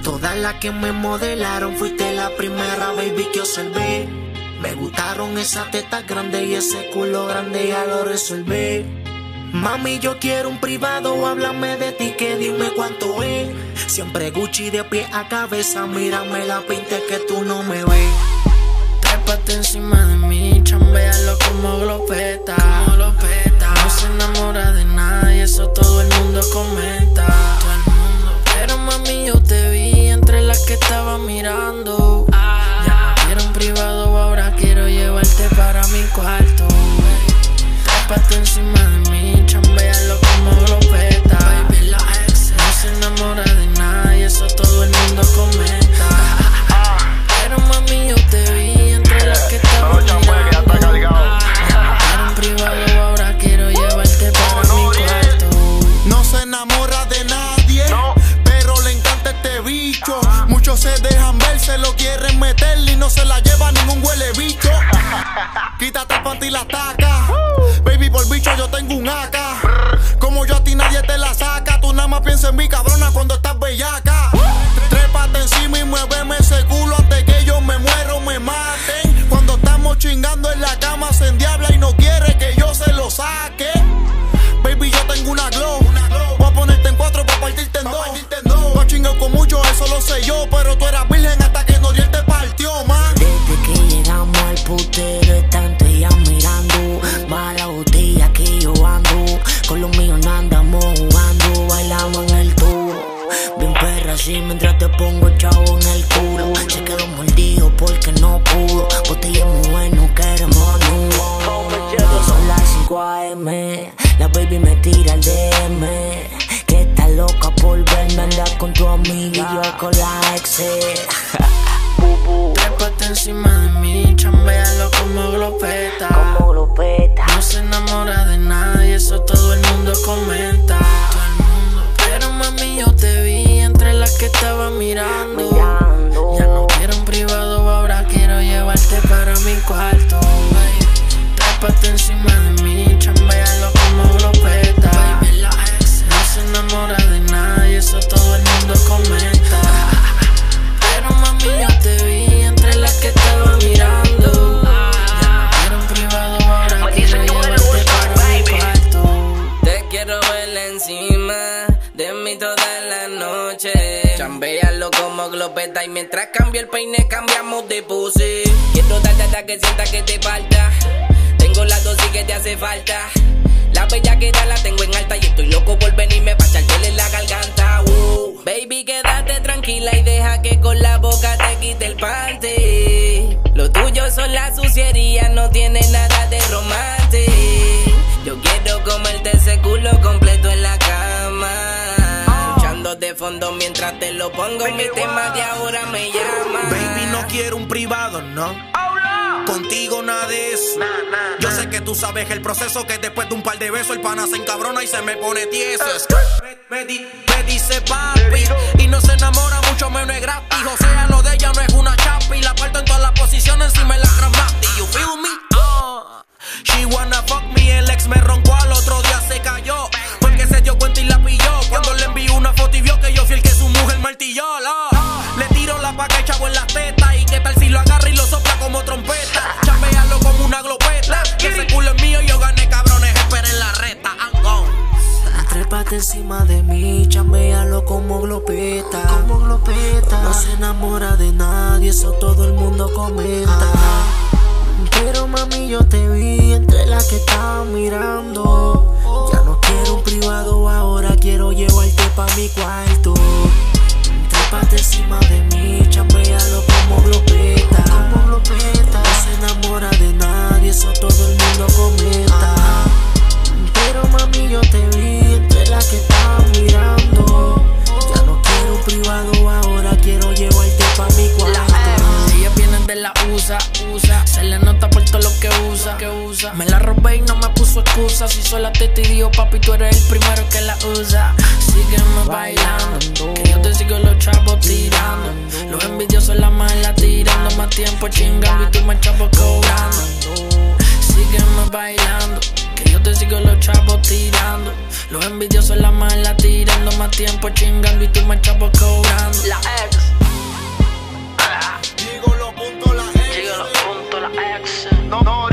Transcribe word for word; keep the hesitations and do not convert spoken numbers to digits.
todas las que me modelaron, fuiste la primera baby que observé. Me gustaron esas tetas grandes y ese culo grande, ya lo resolví. Mami, yo quiero un privado, háblame de ti, que dime cuánto es. Siempre Gucci de pie a cabeza, mírame la pinta que tú no me ves. Trépate encima de mí, chambealo como glopeta, como glopeta. No se enamora de nadie, eso todo el mundo comenta. Todo el mundo. Pero mami, yo te vi entre las que estaba mirando. Ah. Ya no quiero un privado, ahora quiero llevarte para mi cuarto. Trépate encima de mí, chambealo como glopeta. Baby, la ex no se enamora de nadie, eso todo el mundo comenta. Pero mami, yo te vi entre las que estaba mirando. Quiero un privado, ahora quiero llevarte para mi cuarto. No se enamora de nadie, pero le encanta este bicho. Muchos se dejan ver, se lo quieren meter y no se la lleva ningún huele bicho. Quítate el panty y la taca. Baby, por bicho yo tengo un A K. Como yo a ti nadie te la saca. Tú nada más piensas en mi cabrona cuando estás bellaca. Trépate encima y muéveme ese culo antes que yo me muero, me maten. Cuando estamos chingando en la cama se endiabla y no quiere que yo se lo saque. Baby, yo tengo una glow. Voy a ponerte en cuatro pa' partirte en dos. Tú has chingado con mucho, eso lo sé yo. Pero tú eras virgen hasta que Noriel te partió, man. Desde que llegamos al putero están ellas mirando. Va la botella aquí yo ando. Con los míos no andamos jugando. Bailamos en el tubo. Bien perra así mientras te pongo chavo en el culo. Se quedó mordido porque no pudo. Botella muy bueno, queremos nudo. Son las cinco a eme. La baby me tira el D M. Que está loca por verme andar con tu amiga y yo con la ex. Trépate encima de mí, chambealo como glopeta, como glopeta. No se enamora de nadie, eso todo el mundo comenta. Todo el mundo. Pero mami, yo te vi entre las que estaba mirando. mirando. Ya no quiero un privado, ahora quiero llevarte para mi cuarto. Trépate encima de mí, chambealo como glopeta. Baby, la ex no se enamora de nadie, eso todo el mundo comenta. Pero mami, yo te vi entre las que estaba mirando. Ya no quiero un privado, ahora quiero llevarte para mi cuarto. Te quiero ver encima de mí toda la noche. Chambealo como glopeta y mientras cambio el peine cambiamos de pose. Quiero darte hasta que sienta que te falta. Tengo la dosis que te hace falta. La bellaquera la tengo en alta y estoy loco por venirme pa' echarte en la garganta. uh. Baby, quédate tranquila y deja que con la boca te quite el panty. Lo tuyo son las sucierías, no tiene nada de romance. Yo quiero comerte ese culo completo en la cama, echando de fondo mientras te lo pongo. Mi tema de ahora me llama. Baby, no quiero un privado, no. Contigo nada de eso. Nah, nah, nah. Yo sé que tú sabes el proceso, que después de un par de besos el pana se encabrona y se me pone tieso. Me, me, di, me dice papi y no se enamora, mucho menos es gratis. O sea, lo de ella no es una chapi. La parto en todas las posiciones y me la transmati. You feel me? Uh. She wanna fuck me, el ex me roncó, al otro día se cayó porque se dio cuenta y la pilló. Cuando le envió una foto y vio que yo fui el que su mujer martilló. Le tiro la paca y chavo en las tetas. Y qué tal si lo agarra y lo sopla como trompeta. Chambealo como una glopeta. Que ese culo es mío, yo gané, cabrones, esperen la reta. I'm gone. Trépate encima de mí, chambealo como glopeta, como glopeta. No se enamora de nadie, eso todo el mundo comenta. Pero mami, yo te vi entre las que estaba mirando. Ya no quiero un privado, ahora quiero llevarte pa' mi cuarto. Trépate encima de mí, chambealo como glopeta, como glopeta. No se enamora de nadie, eso todo el mundo comenta. Pero mami, yo te vi entre las que estaba mirando. Ya no quiero un privado, ahora quiero llevarte pa' mi cuarto. Ellas vienen de la USA, USA. Se le nota por todo lo que usa, que usa. Me la robé y no me puso excusa. Si sola te te digo, papi, tú eres el primero que la usa. Sígueme bailando, que yo te sigo los chavos tirando. Los envidiosos la mala tirando. Más tiempo chingando y tú más chavos cobrando. Sígueme bailando, que yo te sigo los chavos tirando. Los envidiosos la mala tirando. más tiempo chingando y tú más chavos cobrando. La ex. Digo los puntos, la ex. Digo los puntos, la ex. No, no,